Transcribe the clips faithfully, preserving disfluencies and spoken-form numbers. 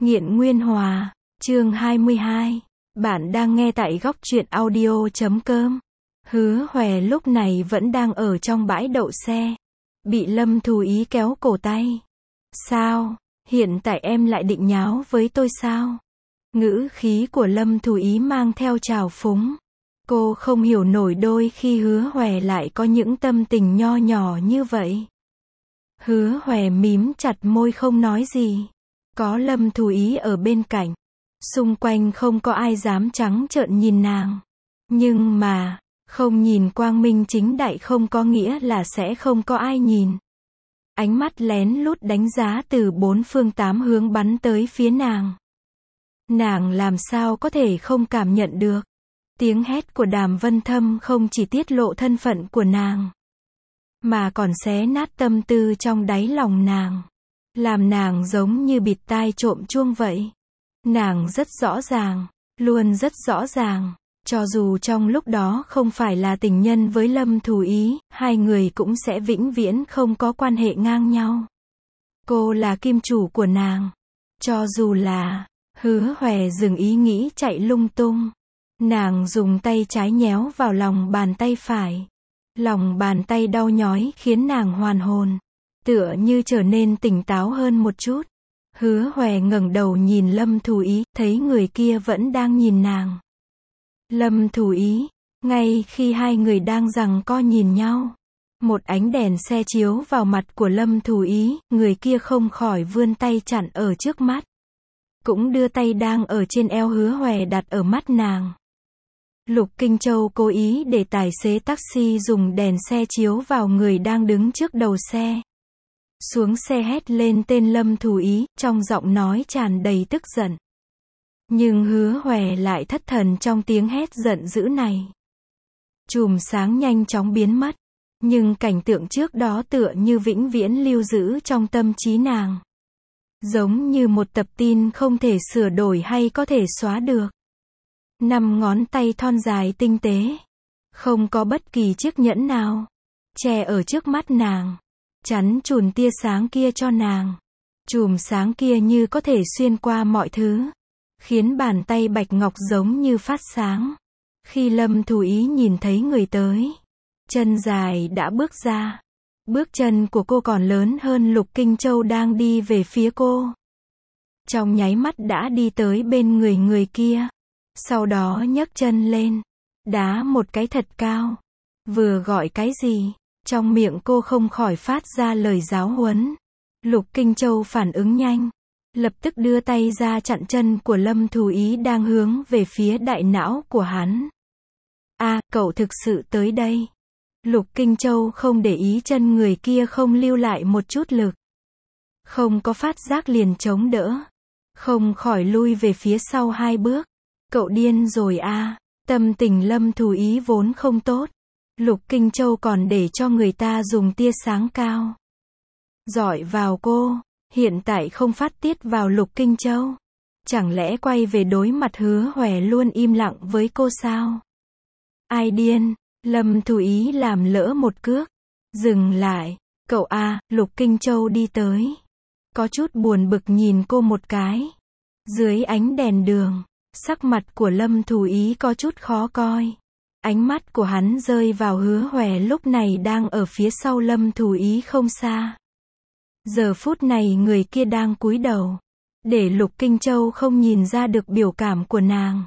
Nghiện Nguyên Hòa, chương hai mươi hai. Bạn đang nghe tại góc truyện audio chấm com. Hứa Hòe lúc này vẫn đang ở trong bãi đậu xe. Bị Lâm Thù Ý kéo cổ tay. Sao? Hiện tại em lại định nháo với tôi sao? Ngữ khí của Lâm Thù Ý mang theo trào phúng. Cô không hiểu nổi đôi khi Hứa Hòe lại có những tâm tình nho nhỏ như vậy. Hứa Hòe mím chặt môi không nói gì. Có Lâm Thù Ý ở bên cạnh. Xung quanh không có ai dám trắng trợn nhìn nàng. Nhưng mà, không nhìn quang minh chính đại không có nghĩa là sẽ không có ai nhìn. Ánh mắt lén lút đánh giá từ bốn phương tám hướng bắn tới phía nàng. Nàng làm sao có thể không cảm nhận được. Tiếng hét của Đàm Vân Thâm không chỉ tiết lộ thân phận của nàng, mà còn xé nát tâm tư trong đáy lòng nàng. Làm nàng giống như bịt tai trộm chuông vậy. Nàng rất rõ ràng, luôn rất rõ ràng, cho dù trong lúc đó không phải là tình nhân với Lâm Thù Ý, hai người cũng sẽ vĩnh viễn không có quan hệ ngang nhau. Cô là kim chủ của nàng. Cho dù là, Hứa Hòe dừng ý nghĩ chạy lung tung. Nàng dùng tay trái nhéo vào lòng bàn tay phải. Lòng bàn tay đau nhói khiến nàng hoàn hồn. Tựa như trở nên tỉnh táo hơn một chút. Hứa Hòe ngẩng đầu nhìn Lâm Thù Ý, thấy người kia vẫn đang nhìn nàng. Lâm Thù Ý, ngay khi hai người đang giằng co nhìn nhau, một ánh đèn xe chiếu vào mặt của Lâm Thù Ý, người kia không khỏi vươn tay chặn ở trước mắt. Cũng đưa tay đang ở trên eo Hứa Hòe đặt ở mắt nàng. Lục Kinh Châu cố ý để tài xế taxi dùng đèn xe chiếu vào người đang đứng trước đầu xe. Xuống xe hét lên tên Lâm Thù Ý, trong giọng nói tràn đầy tức giận. Nhưng Hứa Hòe lại thất thần trong tiếng hét giận dữ này. Chùm sáng nhanh chóng biến mất. Nhưng cảnh tượng trước đó tựa như vĩnh viễn lưu giữ trong tâm trí nàng. Giống như một tập tin không thể sửa đổi hay có thể xóa được. Năm ngón tay thon dài tinh tế. Không có bất kỳ chiếc nhẫn nào. Che ở trước mắt nàng. Chắn chùm tia sáng kia cho nàng. Chùm sáng kia như có thể xuyên qua mọi thứ. Khiến bàn tay bạch ngọc giống như phát sáng. Khi Lâm Thù Ý nhìn thấy người tới. Chân dài đã bước ra. Bước chân của cô còn lớn hơn Lục Kinh Châu đang đi về phía cô. Trong nháy mắt đã đi tới bên người người kia. Sau đó nhấc chân lên. Đá một cái thật cao. Vừa gọi cái gì? Trong miệng cô không khỏi phát ra lời giáo huấn. Lục Kinh Châu phản ứng nhanh. Lập tức đưa tay ra chặn chân của Lâm Thù Ý đang hướng về phía đại não của hắn. A, cậu thực sự tới đây. Lục Kinh Châu không để ý chân người kia không lưu lại một chút lực. Không có phát giác liền chống đỡ. Không khỏi lui về phía sau hai bước. Cậu điên rồi a. Tâm tình Lâm Thù Ý vốn không tốt. Lục Kinh Châu còn để cho người ta dùng tia sáng cao dọi vào cô. Hiện tại không phát tiết vào Lục Kinh Châu. Chẳng lẽ quay về đối mặt Hứa Hòe luôn im lặng với cô sao? Ai điên? Lâm Thù Ý làm lỡ một cước. Dừng lại. Cậu a. Lục Kinh Châu đi tới. Có chút buồn bực nhìn cô một cái. Dưới ánh đèn đường, sắc mặt của Lâm Thù Ý có chút khó coi. Ánh mắt của hắn rơi vào Hứa Hòe lúc này đang ở phía sau Lâm Thù Ý không xa. Giờ phút này người kia đang cúi đầu. Để Lục Kinh Châu không nhìn ra được biểu cảm của nàng.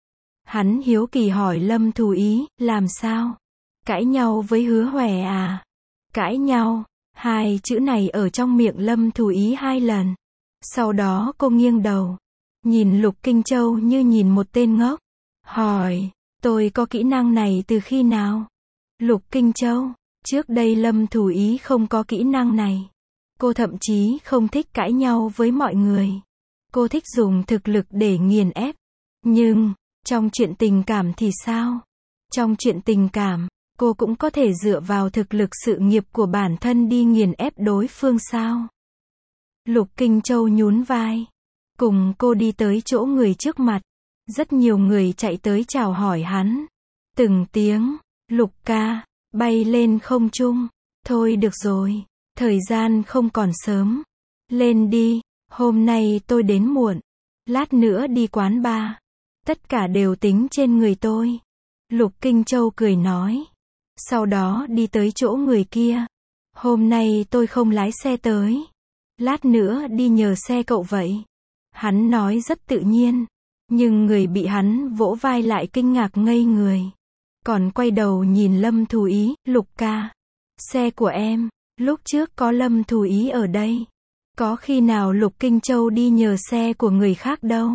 Hắn hiếu kỳ hỏi Lâm Thù Ý, làm sao? Cãi nhau với Hứa Hòe à? Cãi nhau? Hai chữ này ở trong miệng Lâm Thù Ý hai lần. Sau đó cô nghiêng đầu. Nhìn Lục Kinh Châu như nhìn một tên ngốc. Hỏi, tôi có kỹ năng này từ khi nào? Lục Kinh Châu, trước đây Lâm Thù Ý không có kỹ năng này. Cô thậm chí không thích cãi nhau với mọi người. Cô thích dùng thực lực để nghiền ép. Nhưng, trong chuyện tình cảm thì sao? Trong chuyện tình cảm, cô cũng có thể dựa vào thực lực sự nghiệp của bản thân đi nghiền ép đối phương sao? Lục Kinh Châu nhún vai. Cùng cô đi tới chỗ người trước mặt. Rất nhiều người chạy tới chào hỏi hắn. Từng tiếng, Lục ca, bay lên không trung. Thôi được rồi, thời gian không còn sớm. Lên đi, Hôm nay tôi đến muộn. Lát nữa đi quán bar. Tất cả đều tính trên người tôi. Lục Kinh Châu cười nói. Sau đó đi tới chỗ người kia. Hôm nay tôi không lái xe tới. Lát nữa đi nhờ xe cậu vậy. Hắn nói rất tự nhiên. Nhưng người bị hắn vỗ vai lại kinh ngạc ngây người. Còn quay đầu nhìn Lâm Thù Ý, Lục ca. Xe của em, lúc trước có Lâm Thù Ý ở đây. Có khi nào Lục Kinh Châu đi nhờ xe của người khác đâu.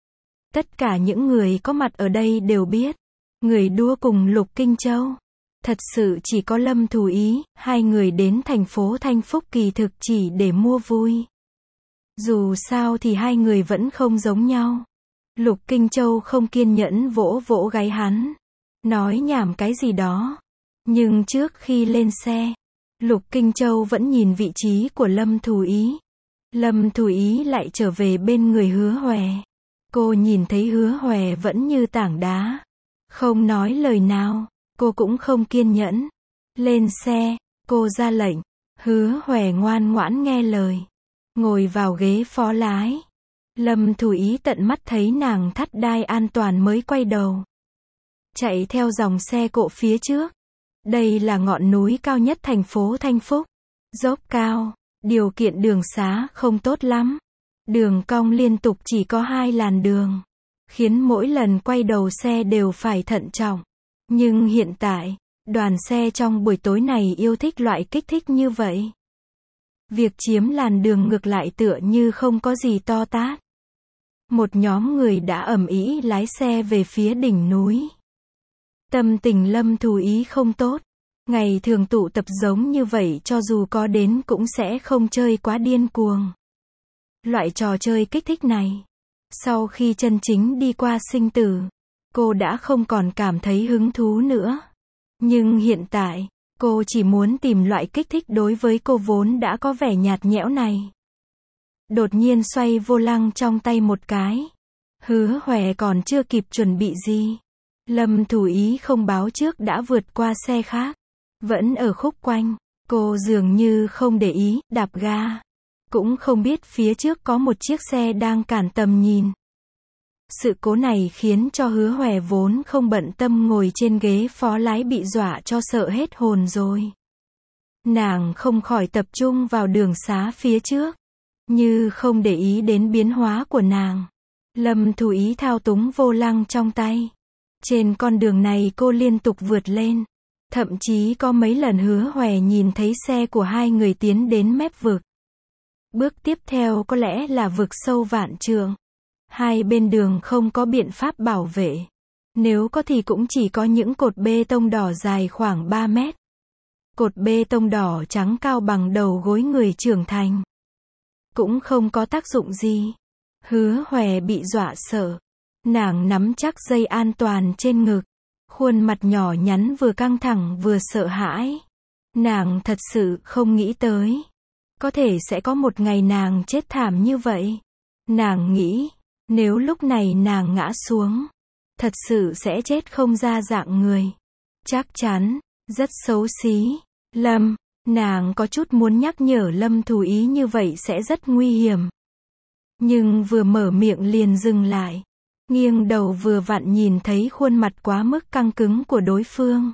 Tất cả những người có mặt ở đây đều biết. Người đua cùng Lục Kinh Châu. Thật sự chỉ có Lâm Thù Ý, hai người đến thành phố Thanh Phúc kỳ thực chỉ để mua vui. Dù sao thì hai người vẫn không giống nhau. Lục Kinh Châu không kiên nhẫn vỗ vỗ gáy hắn. Nói nhảm cái gì đó. Nhưng trước khi lên xe, Lục Kinh Châu vẫn nhìn vị trí của Lâm Thù Ý. Lâm Thù Ý lại trở về bên người Hứa Hòe. Cô nhìn thấy Hứa Hòe vẫn như tảng đá. Không nói lời nào. Cô cũng không kiên nhẫn. Lên xe, cô ra lệnh. Hứa Hòe ngoan ngoãn nghe lời. Ngồi vào ghế phó lái. Lâm Thù Ý tận mắt thấy nàng thắt đai an toàn mới quay đầu. Chạy theo dòng xe cộ phía trước. Đây là ngọn núi cao nhất thành phố Thanh Phúc. Dốc cao, điều kiện đường xá không tốt lắm. Đường cong liên tục chỉ có hai làn đường. Khiến mỗi lần quay đầu xe đều phải thận trọng. Nhưng hiện tại, đoàn xe trong buổi tối này yêu thích loại kích thích như vậy. Việc chiếm làn đường ngược lại tựa như không có gì to tát. Một nhóm người đã ầm ĩ lái xe về phía đỉnh núi. Tâm tình Lâm Thù Ý không tốt. Ngày thường tụ tập giống như vậy cho dù có đến cũng sẽ không chơi quá điên cuồng. Loại trò chơi kích thích này. Sau khi chân chính đi qua sinh tử, cô đã không còn cảm thấy hứng thú nữa. Nhưng hiện tại, cô chỉ muốn tìm loại kích thích đối với cô vốn đã có vẻ nhạt nhẽo này. Đột nhiên xoay vô lăng trong tay một cái. Hứa Hòe còn chưa kịp chuẩn bị gì. Lâm Thù Ý không báo trước đã vượt qua xe khác. Vẫn ở khúc quanh. Cô dường như không để ý, đạp ga. Cũng không biết phía trước có một chiếc xe đang cản tầm nhìn. Sự cố này khiến cho Hứa Hòe vốn không bận tâm ngồi trên ghế phó lái bị dọa cho sợ hết hồn rồi. Nàng không khỏi tập trung vào đường xá phía trước. Như không để ý đến biến hóa của nàng. Lâm Thù Ý thao túng vô lăng trong tay. Trên con đường này cô liên tục vượt lên. Thậm chí có mấy lần Hứa Hòe nhìn thấy xe của hai người tiến đến mép vực. Bước tiếp theo có lẽ là vực sâu vạn trượng. Hai bên đường không có biện pháp bảo vệ. Nếu có thì cũng chỉ có những cột bê tông đỏ dài khoảng ba mét. Cột bê tông đỏ trắng cao bằng đầu gối người trưởng thành. Cũng không có tác dụng gì. Hứa Hòe bị dọa sợ. Nàng nắm chắc dây an toàn trên ngực. Khuôn mặt nhỏ nhắn vừa căng thẳng vừa sợ hãi. Nàng thật sự không nghĩ tới. Có thể sẽ có một ngày nàng chết thảm như vậy. Nàng nghĩ, nếu lúc này nàng ngã xuống, thật sự sẽ chết không ra dạng người. Chắc chắn, rất xấu xí. Lâm, nàng có chút muốn nhắc nhở Lâm Thù Ý như vậy sẽ rất nguy hiểm. Nhưng vừa mở miệng liền dừng lại. Nghiêng đầu vừa vặn nhìn thấy khuôn mặt quá mức căng cứng của đối phương.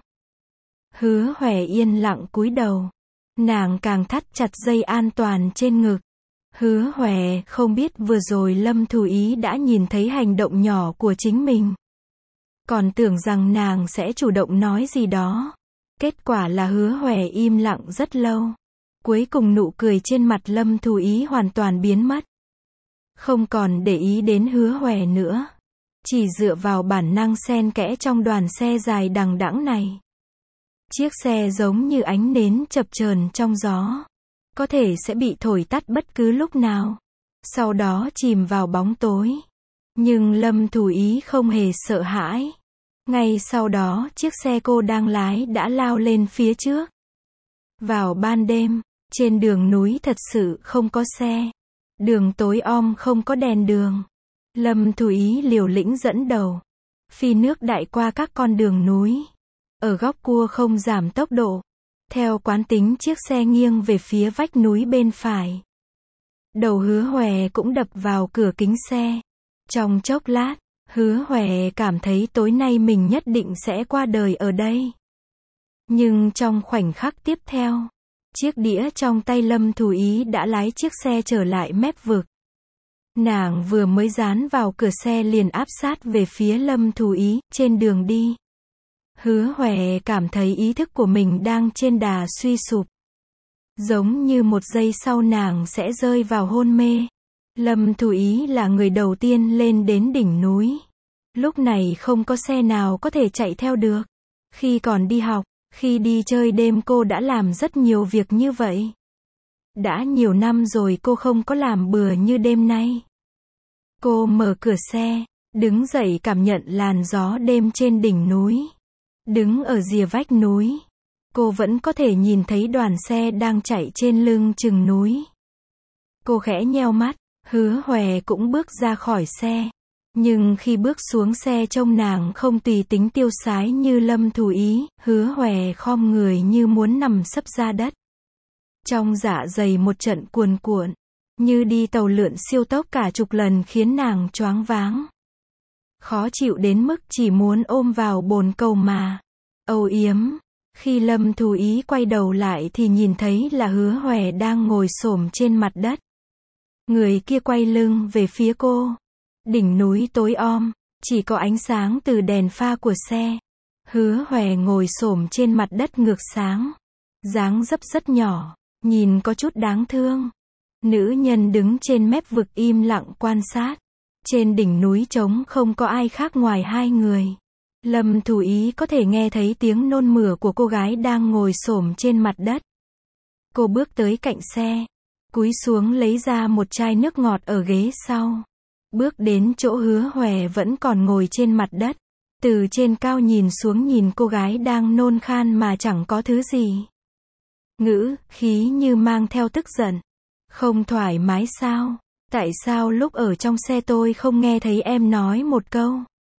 Hứa Hòe yên lặng cúi đầu. Nàng càng thắt chặt dây an toàn trên ngực. Hứa Hòe không biết vừa rồi Lâm Thù Ý đã nhìn thấy hành động nhỏ của chính mình. Còn tưởng rằng nàng sẽ chủ động nói gì đó. Kết quả là Hứa Hòe im lặng rất lâu. Cuối cùng nụ cười trên mặt Lâm Thù Ý hoàn toàn biến mất. Không còn để ý đến Hứa Hòe nữa. Chỉ dựa vào bản năng xen kẽ trong đoàn xe dài đằng đẵng này. Chiếc xe giống như ánh nến chập chờn trong gió. Có thể sẽ bị thổi tắt bất cứ lúc nào. Sau đó chìm vào bóng tối. Nhưng Lâm Thù Ý không hề sợ hãi. Ngay sau đó chiếc xe cô đang lái đã lao lên phía trước. Vào ban đêm, trên đường núi thật sự không có xe. Đường tối om không có đèn đường. Lâm Thù Ý liều lĩnh dẫn đầu. Phi nước đại qua các con đường núi. Ở góc cua không giảm tốc độ. Theo quán tính chiếc xe nghiêng về phía vách núi bên phải. Đầu Hứa Hòe cũng đập vào cửa kính xe. Trong chốc lát, Hứa Hòe cảm thấy tối nay mình nhất định sẽ qua đời ở đây. Nhưng trong khoảnh khắc tiếp theo, chiếc đĩa trong tay Lâm Thù Ý đã lái chiếc xe trở lại mép vực. Nàng vừa mới dán vào cửa xe liền áp sát về phía Lâm Thù Ý. Trên đường đi, Hứa Hòe cảm thấy ý thức của mình đang trên đà suy sụp. Giống như một giây sau nàng sẽ rơi vào hôn mê. Lâm Thù Ý là người đầu tiên lên đến đỉnh núi. Lúc này không có xe nào có thể chạy theo được. Khi còn đi học, khi đi chơi đêm cô đã làm rất nhiều việc như vậy. Đã nhiều năm rồi cô không có làm bừa như đêm nay. Cô mở cửa xe, đứng dậy cảm nhận làn gió đêm trên đỉnh núi. Đứng ở rìa vách núi, cô vẫn có thể nhìn thấy đoàn xe đang chạy trên lưng chừng núi. Cô khẽ nheo mắt, Hứa Hòe cũng bước ra khỏi xe. Nhưng khi bước xuống xe trông nàng không tùy tính tiêu sái như Lâm Thù Ý, Hứa Hòe khom người như muốn nằm sấp ra đất. Trong dạ dày một trận cuồn cuộn, như đi tàu lượn siêu tốc cả chục lần khiến nàng choáng váng. Khó chịu đến mức chỉ muốn ôm vào bồn cầu mà âu yếm. Khi Lâm Thù Ý quay đầu lại thì nhìn thấy là Hứa Hòe đang ngồi xổm trên mặt đất. Người kia quay lưng về phía cô. Đỉnh núi tối om, chỉ có ánh sáng từ đèn pha của xe. Hứa Hòe ngồi xổm trên mặt đất ngược sáng. Dáng dấp rất nhỏ, nhìn có chút đáng thương. Nữ nhân đứng trên mép vực im lặng quan sát. Trên đỉnh núi trống không có ai khác ngoài hai người. Lâm Thù Ý có thể nghe thấy tiếng nôn mửa của cô gái đang ngồi xổm trên mặt đất. Cô bước tới cạnh xe, cúi xuống lấy ra một chai nước ngọt ở ghế sau. Bước đến chỗ Hứa Hòe vẫn còn ngồi trên mặt đất. Từ trên cao nhìn xuống nhìn cô gái đang nôn khan mà chẳng có thứ gì. Ngữ khí như mang theo tức giận. Không thoải mái sao? Tại sao lúc ở trong xe tôi không nghe thấy em nói một câu?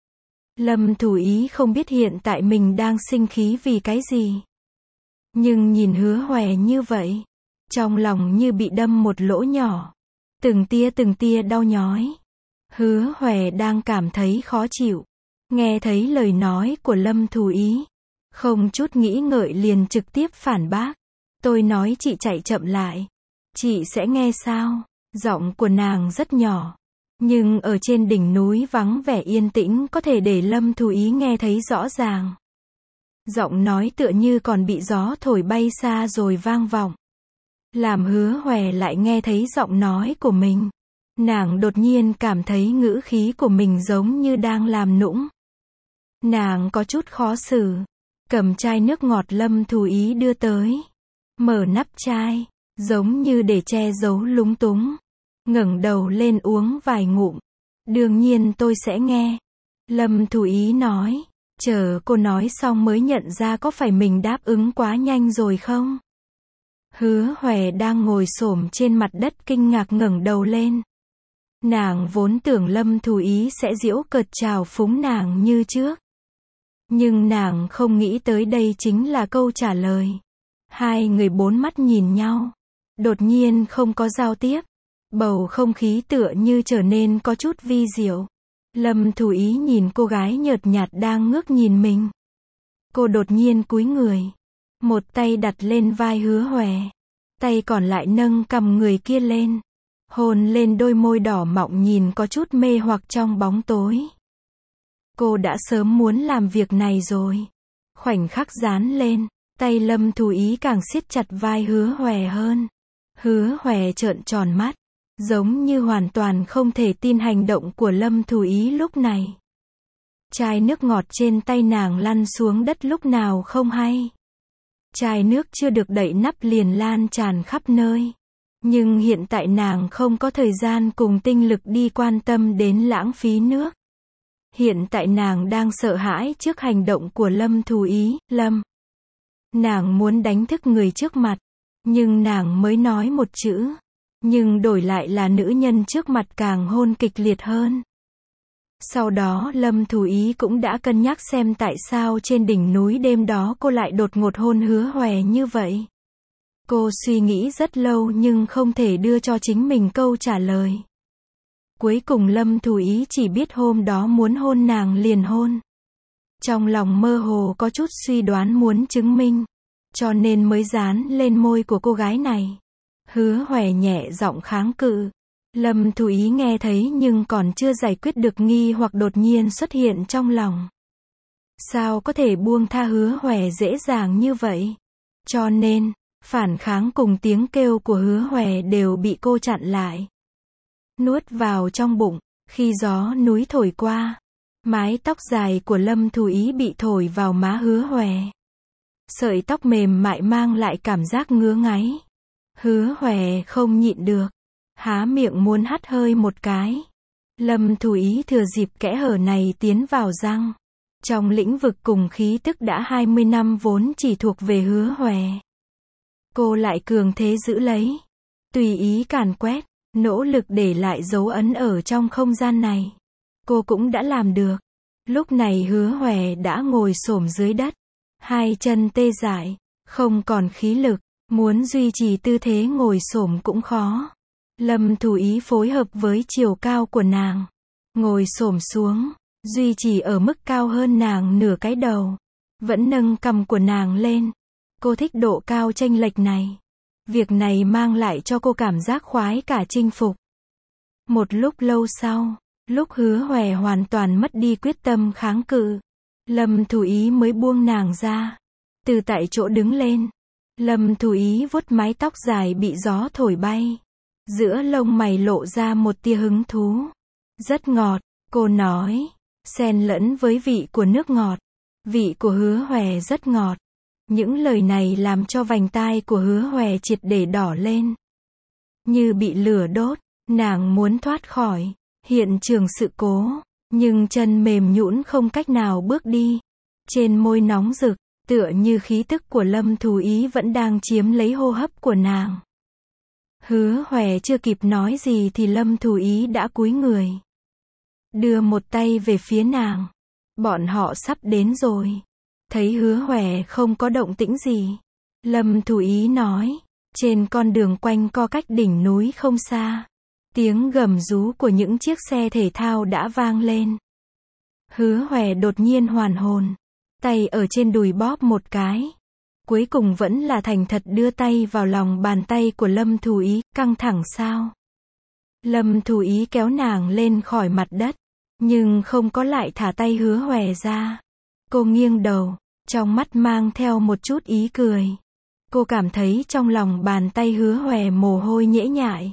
Lâm Thù Ý không biết hiện tại mình đang sinh khí vì cái gì. Nhưng nhìn Hứa Hòe như vậy, trong lòng như bị đâm một lỗ nhỏ. Từng tia từng tia đau nhói. Hứa Hòe đang cảm thấy khó chịu. Nghe thấy lời nói của Lâm Thù Ý, không chút nghĩ ngợi liền trực tiếp phản bác. Tôi nói chị chạy chậm lại, chị sẽ nghe sao? Giọng của nàng rất nhỏ, nhưng ở trên đỉnh núi vắng vẻ yên tĩnh có thể để Lâm Thù Ý nghe thấy rõ ràng. Giọng nói tựa như còn bị gió thổi bay xa rồi vang vọng. Làm Hứa Hòe lại nghe thấy giọng nói của mình. Nàng đột nhiên cảm thấy ngữ khí của mình giống như đang làm nũng. Nàng có chút khó xử. Cầm chai nước ngọt Lâm Thù Ý đưa tới. Mở nắp chai, giống như để che giấu lúng túng. Ngẩng đầu lên uống vài ngụm. Đương nhiên tôi sẽ nghe. Lâm Thù Ý nói. Chờ cô nói xong mới nhận ra có phải mình đáp ứng quá nhanh rồi không? Hứa Hòe đang ngồi xổm trên mặt đất kinh ngạc ngẩng đầu lên. Nàng vốn tưởng Lâm Thù Ý sẽ giễu cợt chào phúng nàng như trước. Nhưng nàng không nghĩ tới đây chính là câu trả lời. Hai người bốn mắt nhìn nhau. Đột nhiên không có giao tiếp. Bầu không khí tựa như trở nên có chút vi diệu. Lâm Thù Ý nhìn cô gái nhợt nhạt đang ngước nhìn mình. Cô đột nhiên cúi người. Một tay đặt lên vai Hứa Hòe. Tay còn lại nâng cằm người kia lên. Hôn lên đôi môi đỏ mọng nhìn có chút mê hoặc trong bóng tối. Cô đã sớm muốn làm việc này rồi. Khoảnh khắc dán lên, tay Lâm Thù Ý càng siết chặt vai Hứa Hòe hơn. Hứa Hòe trợn tròn mắt, giống như hoàn toàn không thể tin hành động của Lâm Thù Ý lúc này. Chai nước ngọt trên tay nàng lăn xuống đất lúc nào không hay. Chai nước chưa được đậy nắp liền lan tràn khắp nơi. Nhưng hiện tại nàng không có thời gian cùng tinh lực đi quan tâm đến lãng phí nước. Hiện tại nàng đang sợ hãi trước hành động của Lâm Thù Ý. Lâm. Nàng muốn đánh thức người trước mặt. Nhưng nàng mới nói một chữ. Nhưng đổi lại là nữ nhân trước mặt càng hôn kịch liệt hơn. Sau đó Lâm Thù Ý cũng đã cân nhắc xem tại sao trên đỉnh núi đêm đó cô lại đột ngột hôn Hứa Hòe như vậy. Cô suy nghĩ rất lâu nhưng không thể đưa cho chính mình câu trả lời. Cuối cùng Lâm Thù Ý chỉ biết hôm đó muốn hôn nàng liền hôn. Trong lòng mơ hồ có chút suy đoán muốn chứng minh, cho nên mới dán lên môi của cô gái này. Hứa Hoè nhẹ giọng kháng cự. Lâm Thù Ý nghe thấy nhưng còn chưa giải quyết được nghi hoặc đột nhiên xuất hiện trong lòng. Sao có thể buông tha Hứa Hoè dễ dàng như vậy? Cho nên, phản kháng cùng tiếng kêu của Hứa Hoè đều bị cô chặn lại. Nuốt vào trong bụng, khi gió núi thổi qua, mái tóc dài của Lâm Thù Ý bị thổi vào má Hứa Hoè. Sợi tóc mềm mại mang lại cảm giác ngứa ngáy. Hứa Hoè không nhịn được, há miệng muốn hắt hơi một cái. Lâm Thù Ý thừa dịp kẽ hở này tiến vào răng. Trong lĩnh vực cùng khí tức đã hai mươi năm vốn chỉ thuộc về Hứa Hoè, cô lại cường thế giữ lấy, tùy ý càn quét, nỗ lực để lại dấu ấn ở trong không gian này. Cô cũng đã làm được. Lúc này Hứa Hoè đã ngồi xổm dưới đất, hai chân tê dại, không còn khí lực, muốn duy trì tư thế ngồi xổm cũng khó. Lâm Thù Ý phối hợp với chiều cao của nàng, ngồi xổm xuống, duy trì ở mức cao hơn nàng nửa cái đầu, vẫn nâng cằm của nàng lên. Cô thích độ cao chênh lệch này. Việc này mang lại cho cô cảm giác khoái cả chinh phục. Một lúc lâu sau, lúc Hứa Hoè hoàn toàn mất đi quyết tâm kháng cự, Lâm Thù Ý mới buông nàng ra. Từ tại chỗ đứng lên, Lâm Thù Ý vuốt mái tóc dài bị gió thổi bay. Giữa lông mày lộ ra một tia hứng thú. Rất ngọt, cô nói, xen lẫn với vị của nước ngọt. Vị của Hứa Hoè rất ngọt. Những lời này làm cho vành tai của Hứa Hoè triệt để đỏ lên. Như bị lửa đốt, nàng muốn thoát khỏi hiện trường sự cố, nhưng chân mềm nhũn không cách nào bước đi. Trên môi nóng rực, tựa như khí tức của Lâm Thù Ý vẫn đang chiếm lấy hô hấp của nàng. Hứa Hoè chưa kịp nói gì thì Lâm Thù Ý đã cúi người, đưa một tay về phía nàng. Bọn họ sắp đến rồi. Thấy Hứa Hoè không có động tĩnh gì, Lâm Thù Ý nói, trên con đường quanh co cách đỉnh núi không xa, tiếng gầm rú của những chiếc xe thể thao đã vang lên. Hứa Hoè đột nhiên hoàn hồn, tay ở trên đùi bóp một cái. Cuối cùng vẫn là thành thật đưa tay vào lòng bàn tay của Lâm Thù Ý. Căng thẳng sao? Lâm Thù Ý kéo nàng lên khỏi mặt đất, nhưng không có lại thả tay Hứa Hoè ra. Cô nghiêng đầu, trong mắt mang theo một chút ý cười. Cô cảm thấy trong lòng bàn tay Hứa Hoè mồ hôi nhễ nhại.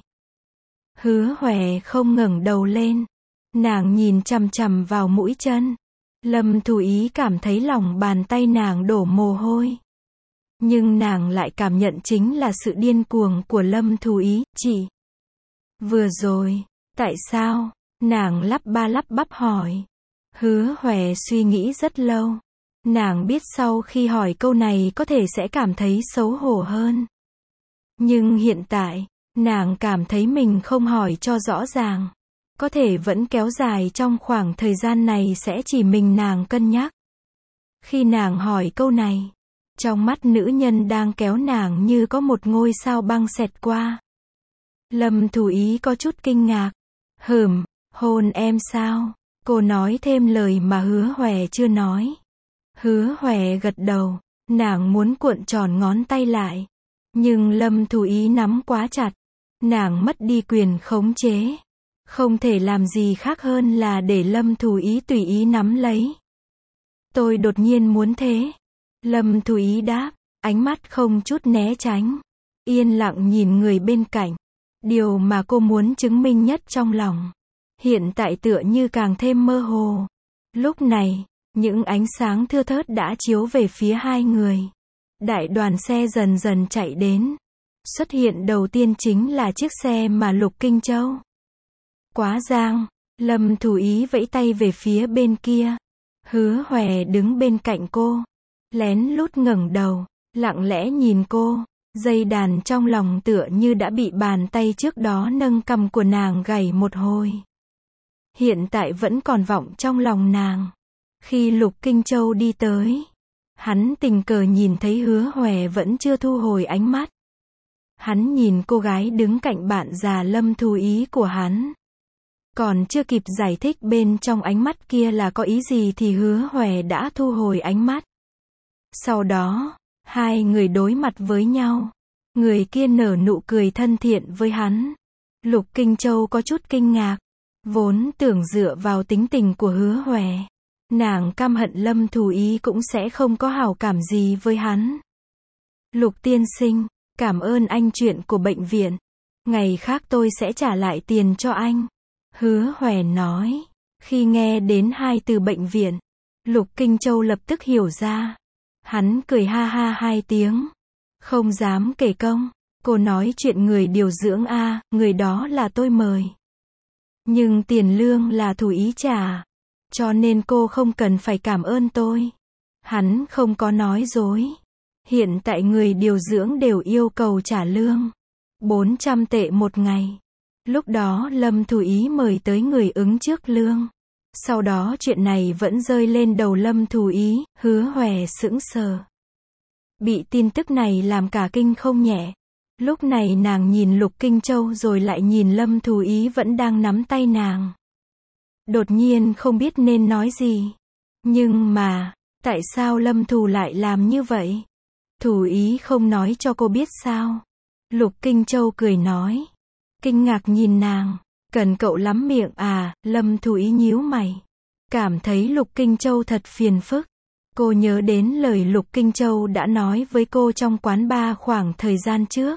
Hứa Hoè không ngẩng đầu lên, nàng nhìn chằm chằm vào mũi chân. Lâm Thù Ý cảm thấy lòng bàn tay nàng đổ mồ hôi, nhưng nàng lại cảm nhận chính là sự điên cuồng của Lâm Thù Ý. Chị, vừa rồi, tại sao? Nàng lắp ba lắp bắp hỏi. Hứa Hoè suy nghĩ rất lâu. Nàng biết sau khi hỏi câu này có thể sẽ cảm thấy xấu hổ hơn. Nhưng hiện tại, nàng cảm thấy mình không hỏi cho rõ ràng. Có thể vẫn kéo dài trong khoảng thời gian này sẽ chỉ mình nàng cân nhắc. Khi nàng hỏi câu này, trong mắt nữ nhân đang kéo nàng như có một ngôi sao băng xẹt qua. Lâm Thù Ý có chút kinh ngạc. Hừm, hôn em sao? Cô nói thêm lời mà Hứa Hoè chưa nói. Hứa Hoè gật đầu, nàng muốn cuộn tròn ngón tay lại. Nhưng Lâm Thù Ý nắm quá chặt. Nàng mất đi quyền khống chế. Không thể làm gì khác hơn là để Lâm Thù Ý tùy ý nắm lấy. Tôi đột nhiên muốn thế. Lâm Thù Ý đáp, ánh mắt không chút né tránh. Yên lặng nhìn người bên cạnh. Điều mà cô muốn chứng minh nhất trong lòng, hiện tại tựa như càng thêm mơ hồ. Lúc này, những ánh sáng thưa thớt đã chiếu về phía hai người. Đại đoàn xe dần dần chạy đến. Xuất hiện đầu tiên chính là chiếc xe mà Lục Kinh Châu. Quá giang, Lâm Thù Ý vẫy tay về phía bên kia. Hứa Hoè đứng bên cạnh cô, lén lút ngẩng đầu, lặng lẽ nhìn cô. Dây đàn trong lòng tựa như đã bị bàn tay trước đó nâng cằm của nàng gảy một hồi. Hiện tại vẫn còn vọng trong lòng nàng. Khi Lục Kinh Châu đi tới, hắn tình cờ nhìn thấy Hứa Hoè vẫn chưa thu hồi ánh mắt. Hắn nhìn cô gái đứng cạnh bạn già Lâm Thù Ý của hắn. Còn chưa kịp giải thích bên trong ánh mắt kia là có ý gì thì Hứa Hoè đã thu hồi ánh mắt. Sau đó, hai người đối mặt với nhau. Người kia nở nụ cười thân thiện với hắn. Lục Kinh Châu có chút kinh ngạc. Vốn tưởng dựa vào tính tình của Hứa Hoè, nàng căm hận Lâm Thù Ý cũng sẽ không có hảo cảm gì với hắn. Lục tiên sinh, cảm ơn anh chuyện của bệnh viện. Ngày khác tôi sẽ trả lại tiền cho anh. Hứa Hoè nói. Khi nghe đến hai từ bệnh viện, Lục Kinh Châu lập tức hiểu ra. Hắn cười ha ha hai tiếng. Không dám kể công. Cô nói chuyện người điều dưỡng a, người đó là tôi mời. Nhưng tiền lương là Thù Ý trả. Cho nên cô không cần phải cảm ơn tôi. Hắn không có nói dối. Hiện tại người điều dưỡng đều yêu cầu trả lương bốn trăm tệ một ngày. Lúc đó Lâm Thù Ý mời tới người ứng trước lương. Sau đó chuyện này vẫn rơi lên đầu Lâm Thù Ý. Hứa Hoè sững sờ. Bị tin tức này làm cả kinh không nhẹ. Lúc này nàng nhìn Lục Kinh Châu rồi lại nhìn Lâm Thù Ý vẫn đang nắm tay nàng. Đột nhiên không biết nên nói gì. Nhưng mà, tại sao Lâm Thù lại làm như vậy? Thù Ý không nói cho cô biết sao? Lục Kinh Châu cười nói. Kinh ngạc nhìn nàng. Cần cậu lắm miệng à? Lâm Thù Ý nhíu mày. Cảm thấy Lục Kinh Châu thật phiền phức. Cô nhớ đến lời Lục Kinh Châu đã nói với cô trong quán bar khoảng thời gian trước.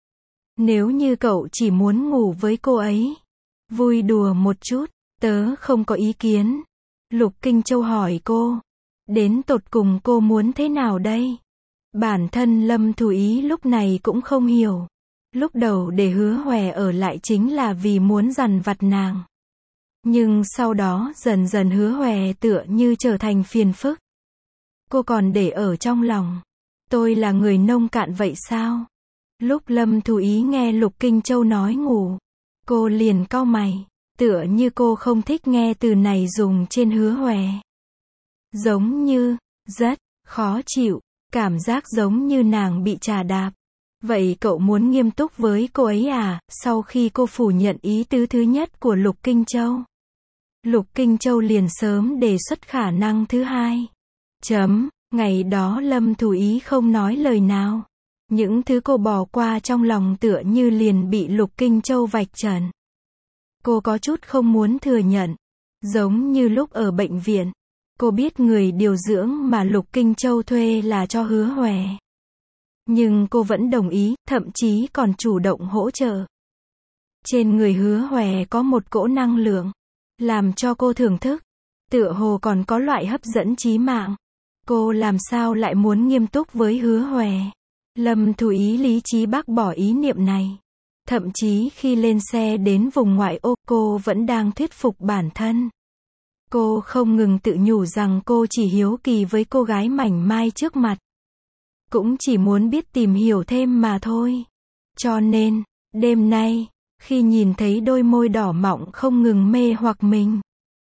Nếu như cậu chỉ muốn ngủ với cô ấy, vui đùa một chút, tớ không có ý kiến. Lục Kinh Châu hỏi cô. Đến tột cùng cô muốn thế nào đây? Bản thân Lâm Thù Ý lúc này cũng không hiểu. Lúc đầu để Hứa Hoè ở lại chính là vì muốn dằn vặt nàng. Nhưng sau đó dần dần Hứa Hoè tựa như trở thành phiền phức. Cô còn để ở trong lòng. Tôi là người nông cạn vậy sao? Lúc Lâm Thù Ý nghe Lục Kinh Châu nói ngủ, cô liền cau mày. Tựa như cô không thích nghe từ này dùng trên Hứa Hoè. Giống như, rất, khó chịu, cảm giác giống như nàng bị trà đạp. Vậy cậu muốn nghiêm túc với cô ấy à? Sau khi cô phủ nhận ý tứ thứ nhất của Lục Kinh Châu, Lục Kinh Châu liền sớm đề xuất khả năng thứ hai. Chấm, ngày đó Lâm Thù Ý không nói lời nào. Những thứ cô bỏ qua trong lòng tựa như liền bị Lục Kinh Châu vạch trần. Cô có chút không muốn thừa nhận. Giống như lúc ở bệnh viện, cô biết người điều dưỡng mà Lục Kinh Châu thuê là cho Hứa Hoè. Nhưng cô vẫn đồng ý, thậm chí còn chủ động hỗ trợ. Trên người Hứa Hoè có một cỗ năng lượng, làm cho cô thưởng thức. Tựa hồ còn có loại hấp dẫn chí mạng. Cô làm sao lại muốn nghiêm túc với Hứa Hoè? Lâm Thù Ý lý trí bác bỏ ý niệm này. Thậm chí khi lên xe đến vùng ngoại ô, cô vẫn đang thuyết phục bản thân. Cô không ngừng tự nhủ rằng cô chỉ hiếu kỳ với cô gái mảnh mai trước mặt. Cũng chỉ muốn biết tìm hiểu thêm mà thôi. Cho nên, đêm nay, khi nhìn thấy đôi môi đỏ mọng không ngừng mê hoặc mình,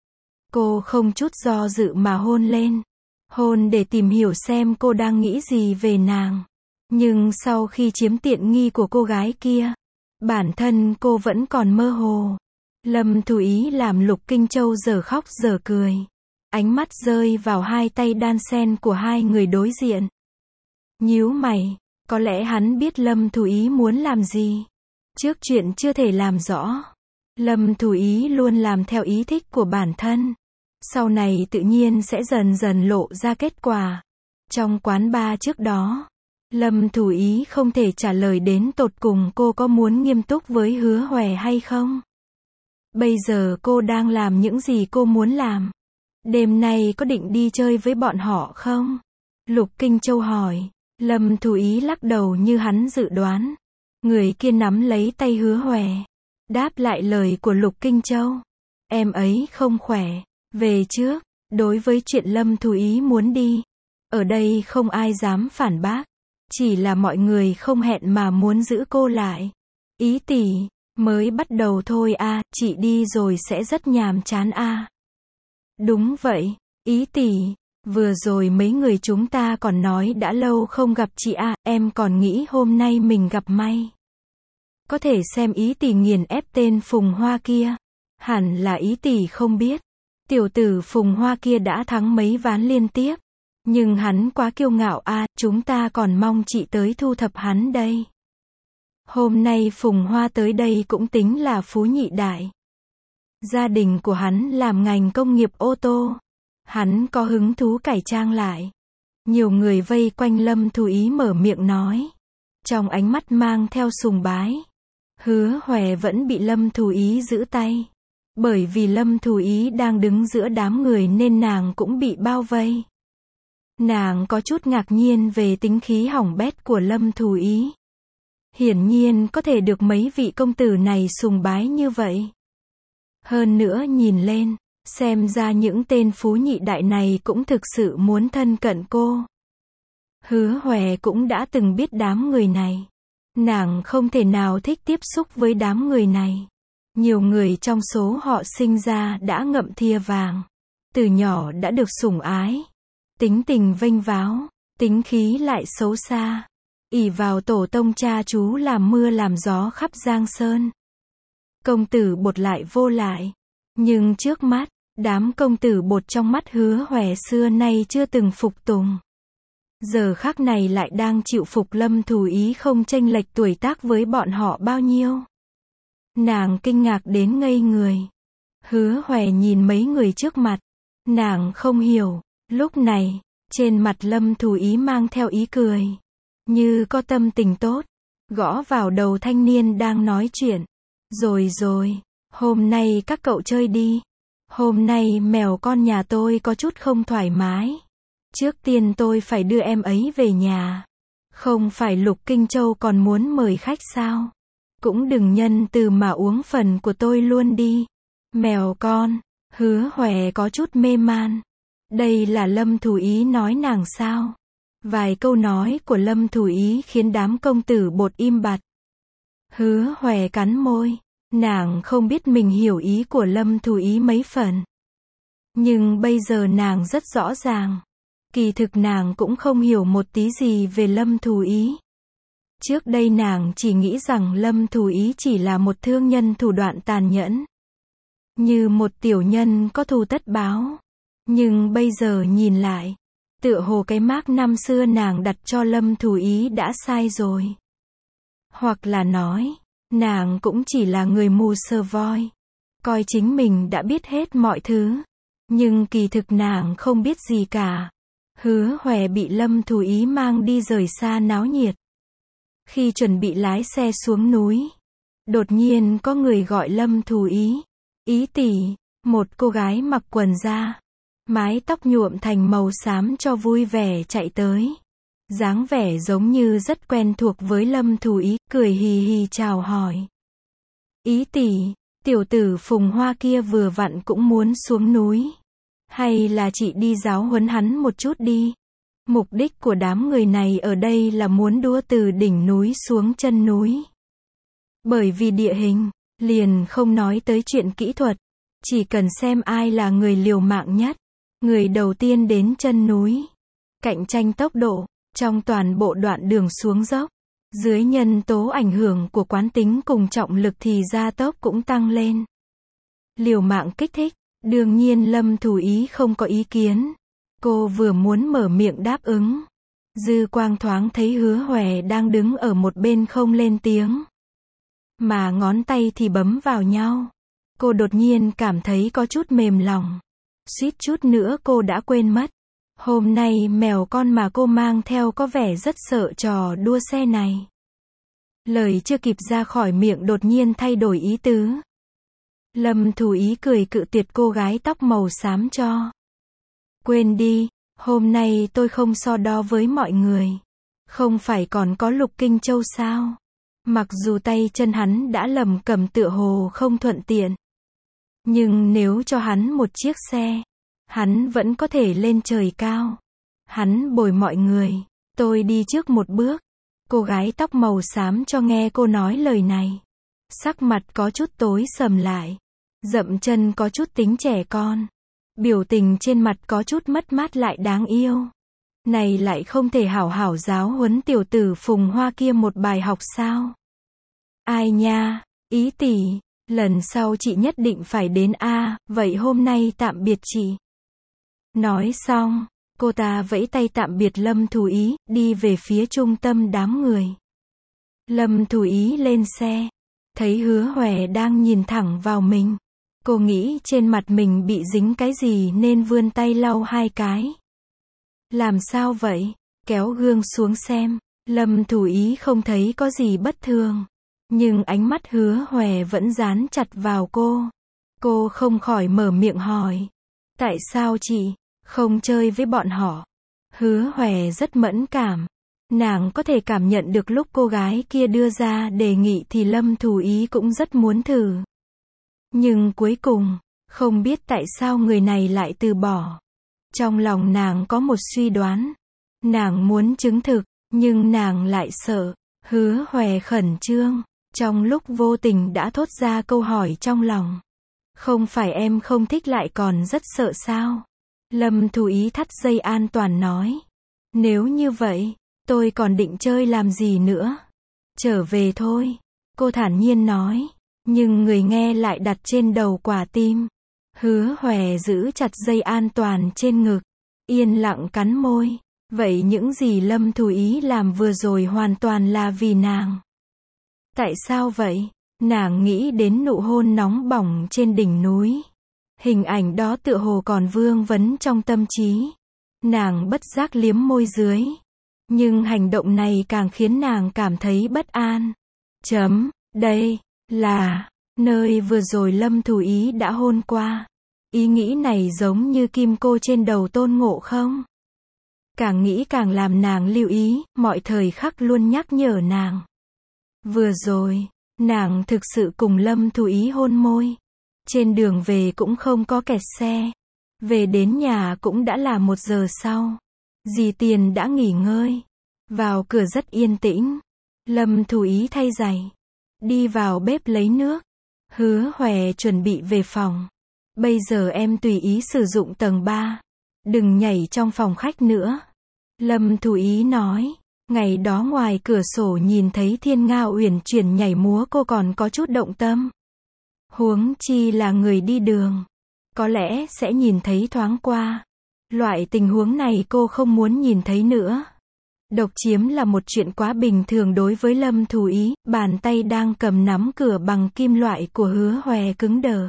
cô không chút do dự mà hôn lên. Hôn để tìm hiểu xem cô đang nghĩ gì về nàng. Nhưng sau khi chiếm tiện nghi của cô gái kia, bản thân cô vẫn còn mơ hồ. Lâm Thù Ý làm Lục Kinh Châu giờ khóc giờ cười. Ánh mắt rơi vào hai tay đan sen của hai người đối diện. Nhíu mày, có lẽ hắn biết Lâm Thù Ý muốn làm gì. Trước chuyện chưa thể làm rõ, Lâm Thù Ý luôn làm theo ý thích của bản thân. Sau này tự nhiên sẽ dần dần lộ ra kết quả. Trong quán bar trước đó, Lâm Thù Ý không thể trả lời đến tột cùng cô có muốn nghiêm túc với Hứa Hoè hay không. Bây giờ cô đang làm những gì cô muốn làm. Đêm nay có định đi chơi với bọn họ không? Lục Kinh Châu hỏi. Lâm Thù Ý lắc đầu như hắn dự đoán. Người kia nắm lấy tay Hứa Hoè, đáp lại lời của Lục Kinh Châu. Em ấy không khỏe, về trước. Đối với chuyện Lâm Thù Ý muốn đi, ở đây không ai dám phản bác. Chỉ là mọi người không hẹn mà muốn giữ cô lại. Ý tỷ, mới bắt đầu thôi a, chị đi rồi sẽ rất nhàm chán a. Đúng vậy, ý tỷ, vừa rồi mấy người chúng ta còn nói đã lâu không gặp chị a, em còn nghĩ hôm nay mình gặp may. Có thể xem ý tỷ nghiền ép tên Phùng Hoa kia. Hẳn là ý tỷ không biết. Tiểu tử Phùng Hoa kia đã thắng mấy ván liên tiếp. Nhưng hắn quá kiêu ngạo a, chúng ta còn mong chị tới thu thập hắn đây. Hôm nay Phùng Hoa tới đây cũng tính là phú nhị đại. Gia đình của hắn làm ngành công nghiệp ô tô. Hắn có hứng thú cải trang lại. Nhiều người vây quanh Lâm Thù Ý mở miệng nói. Trong ánh mắt mang theo sùng bái. Hứa Hòe vẫn bị Lâm Thù Ý giữ tay. Bởi vì Lâm Thù Ý đang đứng giữa đám người nên nàng cũng bị bao vây. Nàng có chút ngạc nhiên về tính khí hỏng bét của Lâm Thù Ý. Hiển nhiên có thể được mấy vị công tử này sùng bái như vậy. Hơn nữa nhìn lên, xem ra những tên phú nhị đại này cũng thực sự muốn thân cận cô. Hứa Hòe cũng đã từng biết đám người này. Nàng không thể nào thích tiếp xúc với đám người này. Nhiều người trong số họ sinh ra đã ngậm thìa vàng. Từ nhỏ đã được sủng ái. Tính tình vênh váo, tính khí lại xấu xa. Ỷ vào tổ tông cha chú làm mưa làm gió khắp Giang Sơn. Công tử Bột lại vô lại. Nhưng trước mắt, đám công tử Bột trong mắt Hứa Hòe xưa nay chưa từng phục tùng. Giờ khắc này lại đang chịu phục Lâm Thù Ý không chênh lệch tuổi tác với bọn họ bao nhiêu. Nàng kinh ngạc đến ngây người. Hứa Hòe nhìn mấy người trước mặt. Nàng không hiểu. Lúc này, trên mặt Lâm Thù Ý mang theo ý cười. Như có tâm tình tốt. Gõ vào đầu thanh niên đang nói chuyện. Rồi rồi, hôm nay các cậu chơi đi. Hôm nay mèo con nhà tôi có chút không thoải mái. Trước tiên tôi phải đưa em ấy về nhà. Không phải Lục Kinh Châu còn muốn mời khách sao? Cũng đừng nhân từ mà uống phần của tôi luôn đi. Mèo con, Hứa Hòe có chút mê man. Đây là Lâm Thù Ý nói nàng sao? Vài câu nói của Lâm Thù Ý khiến đám công tử Bột im bặt. Hứa Hòe cắn môi. Nàng không biết mình hiểu ý của Lâm Thù Ý mấy phần. Nhưng bây giờ nàng rất rõ ràng. Kỳ thực nàng cũng không hiểu một tí gì về Lâm Thù Ý. Trước đây nàng chỉ nghĩ rằng Lâm Thù Ý chỉ là một thương nhân thủ đoạn tàn nhẫn. Như một tiểu nhân có thù tất báo. Nhưng bây giờ nhìn lại, tựa hồ cái mác năm xưa nàng đặt cho Lâm Thù Ý đã sai rồi. Hoặc là nói, nàng cũng chỉ là người mù sờ voi. Coi chính mình đã biết hết mọi thứ. Nhưng kỳ thực nàng không biết gì cả. Hứa Hòe bị Lâm Thù Ý mang đi rời xa náo nhiệt. Khi chuẩn bị lái xe xuống núi, đột nhiên có người gọi Lâm Thù Ý. Ý tỷ, một cô gái mặc quần da, mái tóc nhuộm thành màu xám cho vui vẻ chạy tới. Dáng vẻ giống như rất quen thuộc với Lâm Thù Ý, cười hì hì chào hỏi. Ý tỷ, tiểu tử Phùng Hoa kia vừa vặn cũng muốn xuống núi. Hay là chị đi giáo huấn hắn một chút đi. Mục đích của đám người này ở đây là muốn đua từ đỉnh núi xuống chân núi. Bởi vì địa hình, liền không nói tới chuyện kỹ thuật. Chỉ cần xem ai là người liều mạng nhất. Người đầu tiên đến chân núi. Cạnh tranh tốc độ, trong toàn bộ đoạn đường xuống dốc. Dưới nhân tố ảnh hưởng của quán tính cùng trọng lực thì gia tốc cũng tăng lên. Liều mạng kích thích. Đương nhiên Lâm Thù Ý không có ý kiến. Cô vừa muốn mở miệng đáp ứng. Dư quang thoáng thấy Hứa Hòe đang đứng ở một bên không lên tiếng. Mà ngón tay thì bấm vào nhau. Cô đột nhiên cảm thấy có chút mềm lòng. Suýt chút nữa cô đã quên mất. Hôm nay mèo con mà cô mang theo có vẻ rất sợ trò đua xe này. Lời chưa kịp ra khỏi miệng đột nhiên thay đổi ý tứ. Lâm Thù Ý cười cự tuyệt cô gái tóc màu xám cho. Quên đi, hôm nay tôi không so đo với mọi người. Không phải còn có Lục Kinh Châu sao? Mặc dù tay chân hắn đã lầm cầm tựa hồ không thuận tiện. Nhưng nếu cho hắn một chiếc xe, hắn vẫn có thể lên trời cao. Hắn bồi mọi người, tôi đi trước một bước. Cô gái tóc màu xám cho nghe cô nói lời này. Sắc mặt có chút tối sầm lại. Dậm chân có chút tính trẻ con. Biểu tình trên mặt có chút mất mát lại đáng yêu. Này lại không thể hảo hảo giáo huấn tiểu tử Phùng Hoa kia một bài học sao? Ai nha, Ý tỷ, lần sau chị nhất định phải đến a, vậy hôm nay tạm biệt chị. Nói xong, cô ta vẫy tay tạm biệt Lâm Thù Ý, đi về phía trung tâm đám người. Lâm Thù Ý lên xe, thấy Hứa Hòe đang nhìn thẳng vào mình. Cô nghĩ trên mặt mình bị dính cái gì nên vươn tay lau hai cái. Làm sao vậy? Kéo gương xuống xem. Lâm Thù Ý không thấy có gì bất thường. Nhưng ánh mắt Hứa Hòe vẫn dán chặt vào cô. Cô không khỏi mở miệng hỏi. Tại sao chị không chơi với bọn họ? Hứa Hòe rất mẫn cảm. Nàng có thể cảm nhận được lúc cô gái kia đưa ra đề nghị thì Lâm Thù Ý cũng rất muốn thử. Nhưng cuối cùng, không biết tại sao người này lại từ bỏ. Trong lòng nàng có một suy đoán. Nàng muốn chứng thực, nhưng nàng lại sợ. Hứa Hòe khẩn trương, trong lúc vô tình đã thốt ra câu hỏi trong lòng. Không phải em không thích lại còn rất sợ sao? Lâm Thù Ý thắt dây an toàn nói. Nếu như vậy, tôi còn định chơi làm gì nữa? Trở về thôi. Cô thản nhiên nói. Nhưng người nghe lại đặt trên đầu quả tim. Hứa Hòe giữ chặt dây an toàn trên ngực. Yên lặng cắn môi. Vậy những gì Lâm Thù Ý làm vừa rồi hoàn toàn là vì nàng. Tại sao vậy? Nàng nghĩ đến nụ hôn nóng bỏng trên đỉnh núi. Hình ảnh đó tựa hồ còn vương vấn trong tâm trí. Nàng bất giác liếm môi dưới. Nhưng hành động này càng khiến nàng cảm thấy bất an. Chấm, đây là nơi vừa rồi Lâm Thù Ý đã hôn qua. Ý nghĩ này giống như kim cô trên đầu Tôn Ngộ Không. Càng nghĩ càng làm nàng lưu ý, mọi thời khắc luôn nhắc nhở nàng. Vừa rồi, nàng thực sự cùng Lâm Thù Ý hôn môi. Trên đường về cũng không có kẹt xe. Về đến nhà cũng đã là một giờ sau. Dì Tiền đã nghỉ ngơi. Vào cửa rất yên tĩnh. Lâm Thù Ý thay giày. Đi vào bếp lấy nước. Hứa Hòe chuẩn bị về phòng. Bây giờ em tùy ý sử dụng tầng ba. Đừng nhảy trong phòng khách nữa. Lâm Thù Ý nói. Ngày đó ngoài cửa sổ nhìn thấy Thiên Nga uyển chuyển nhảy múa cô còn có chút động tâm. Huống chi là người đi đường. Có lẽ sẽ nhìn thấy thoáng qua. Loại tình huống này cô không muốn nhìn thấy nữa. Độc chiếm là một chuyện quá bình thường đối với Lâm Thù Ý. Bàn tay đang cầm nắm cửa bằng kim loại của Hứa Hòe cứng đờ.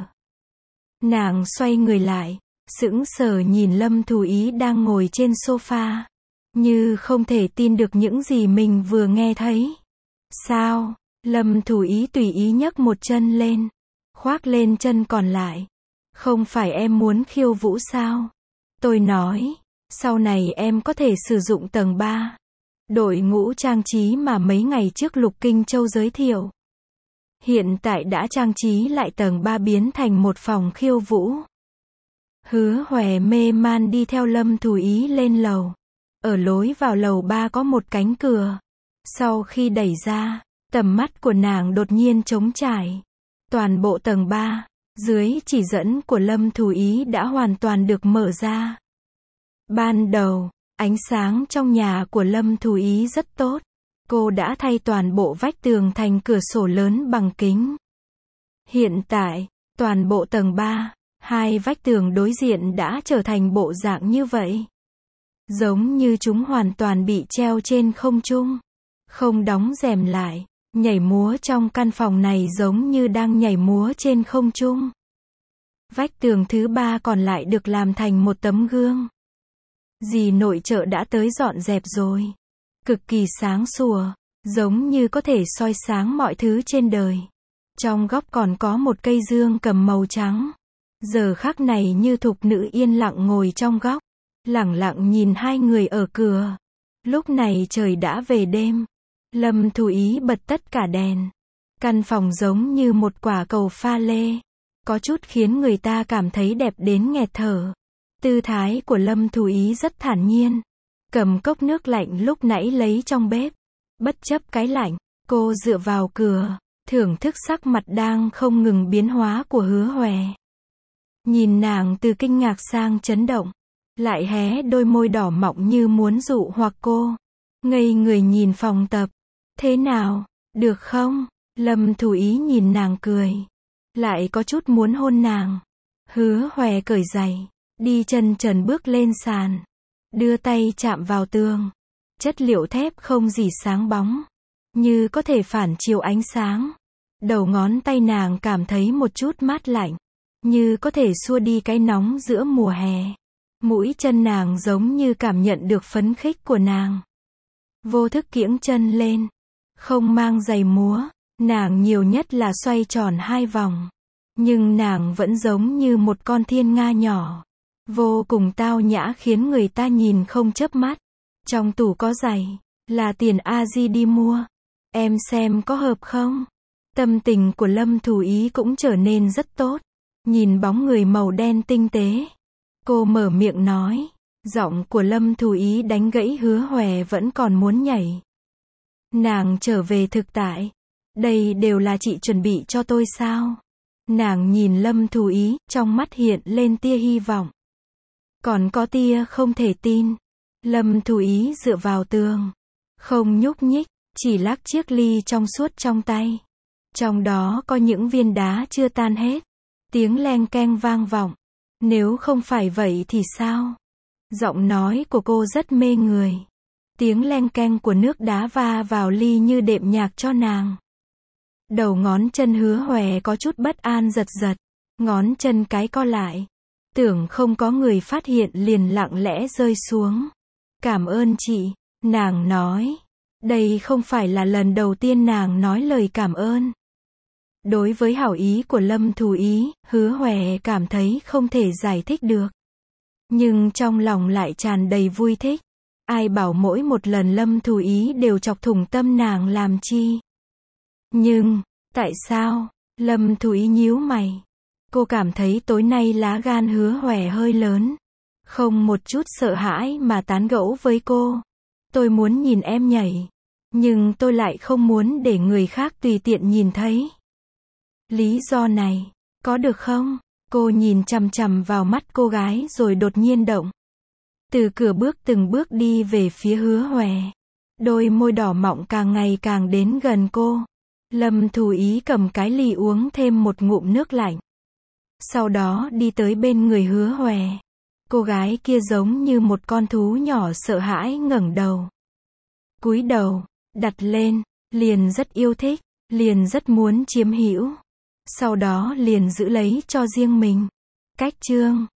Nàng xoay người lại, sững sờ nhìn Lâm Thù Ý đang ngồi trên sofa. Như không thể tin được những gì mình vừa nghe thấy. Sao? Lâm Thù Ý tùy ý nhấc một chân lên. Khoác lên chân còn lại. Không phải em muốn khiêu vũ sao? Tôi nói, sau này em có thể sử dụng tầng ba. Đội ngũ trang trí mà mấy ngày trước Lục Kinh Châu giới thiệu. Hiện tại đã trang trí lại tầng ba biến thành một phòng khiêu vũ. Hứa Hòe mê man đi theo Lâm Thù Ý lên lầu. Ở lối vào lầu ba có một cánh cửa. Sau khi đẩy ra, tầm mắt của nàng đột nhiên trống trải. Toàn bộ tầng ba, dưới chỉ dẫn của Lâm Thù Ý đã hoàn toàn được mở ra. Ban đầu, ánh sáng trong nhà của Lâm Thù Ý rất tốt. Cô đã thay toàn bộ vách tường thành cửa sổ lớn bằng kính. Hiện tại, toàn bộ tầng ba, hai vách tường đối diện đã trở thành bộ dạng như vậy. Giống như chúng hoàn toàn bị treo trên không trung. Không đóng rèm lại, nhảy múa trong căn phòng này giống như đang nhảy múa trên không trung. Vách tường thứ ba còn lại được làm thành một tấm gương. Dì nội trợ đã tới dọn dẹp rồi. Cực kỳ sáng sủa, giống như có thể soi sáng mọi thứ trên đời. Trong góc còn có một cây dương cầm màu trắng. Giờ khắc này như thục nữ yên lặng ngồi trong góc, lẳng lặng nhìn hai người ở cửa. Lúc này trời đã về đêm. Lâm Thù Ý bật tất cả đèn. Căn phòng giống như một quả cầu pha lê. Có chút khiến người ta cảm thấy đẹp đến nghẹt thở. Tư thái của Lâm Thù Ý rất thản nhiên. Cầm cốc nước lạnh lúc nãy lấy trong bếp. Bất chấp cái lạnh, cô dựa vào cửa, thưởng thức sắc mặt đang không ngừng biến hóa của Hứa Hòe. Nhìn nàng từ kinh ngạc sang chấn động, lại hé đôi môi đỏ mọng như muốn dụ hoặc cô. Ngây người nhìn phòng tập. Thế nào, được không? Lâm Thù Ý nhìn nàng cười. Lại có chút muốn hôn nàng. Hứa Hoè cởi giày. Đi chân trần bước lên sàn. Đưa tay chạm vào tường. Chất liệu thép không gì sáng bóng. Như có thể phản chiếu ánh sáng. Đầu ngón tay nàng cảm thấy một chút mát lạnh. Như có thể xua đi cái nóng giữa mùa hè. Mũi chân nàng giống như cảm nhận được phấn khích của nàng. Vô thức kiễng chân lên. Không mang giày múa. Nàng nhiều nhất là xoay tròn hai vòng. Nhưng nàng vẫn giống như một con thiên nga nhỏ. Vô cùng tao nhã khiến người ta nhìn không chớp mắt. Trong tủ có giày. Là tiền a di đi mua. Em xem có hợp không? Tâm tình của Lâm Thù Ý cũng trở nên rất tốt. Nhìn bóng người màu đen tinh tế. Cô mở miệng nói. Giọng của Lâm Thù Ý đánh gãy Hứa Hoè vẫn còn muốn nhảy. Nàng trở về thực tại. Đây đều là chị chuẩn bị cho tôi sao? Nàng nhìn Lâm Thù Ý, trong mắt hiện lên tia hy vọng. Còn có tia không thể tin. Lâm Thù Ý dựa vào tường. Không nhúc nhích, chỉ lắc chiếc ly trong suốt trong tay. Trong đó có những viên đá chưa tan hết. Tiếng leng keng vang vọng. Nếu không phải vậy thì sao? Giọng nói của cô rất mê người. Tiếng leng keng của nước đá va vào ly như đệm nhạc cho nàng. Đầu ngón chân Hứa Hoè có chút bất an giật giật. Ngón chân cái co lại. Tưởng không có người phát hiện liền lặng lẽ rơi xuống. Cảm ơn chị, nàng nói. Đây không phải là lần đầu tiên nàng nói lời cảm ơn. Đối với hảo ý của Lâm Thù Ý, Hứa Hoè cảm thấy không thể giải thích được. Nhưng trong lòng lại tràn đầy vui thích. Ai bảo mỗi một lần Lâm Thù Ý đều chọc thủng tâm nàng làm chi. Nhưng, tại sao? Lâm Thù Ý nhíu mày. Cô cảm thấy tối nay lá gan Hứa Hoè hơi lớn. Không một chút sợ hãi mà tán gẫu với cô. Tôi muốn nhìn em nhảy. Nhưng tôi lại không muốn để người khác tùy tiện nhìn thấy. Lý do này, có được không? Cô nhìn chằm chằm vào mắt cô gái rồi đột nhiên động. Từ cửa bước từng bước đi về phía Hứa Hoè. Đôi môi đỏ mọng càng ngày càng đến gần cô. Lâm Thù Ý cầm cái ly uống thêm một ngụm nước lạnh. Sau đó đi tới bên người Hứa Hoè. Cô gái kia giống như một con thú nhỏ sợ hãi ngẩng đầu. Cúi đầu, đặt lên, liền rất yêu thích, liền rất muốn chiếm hữu. Sau đó liền giữ lấy cho riêng mình. Cách chương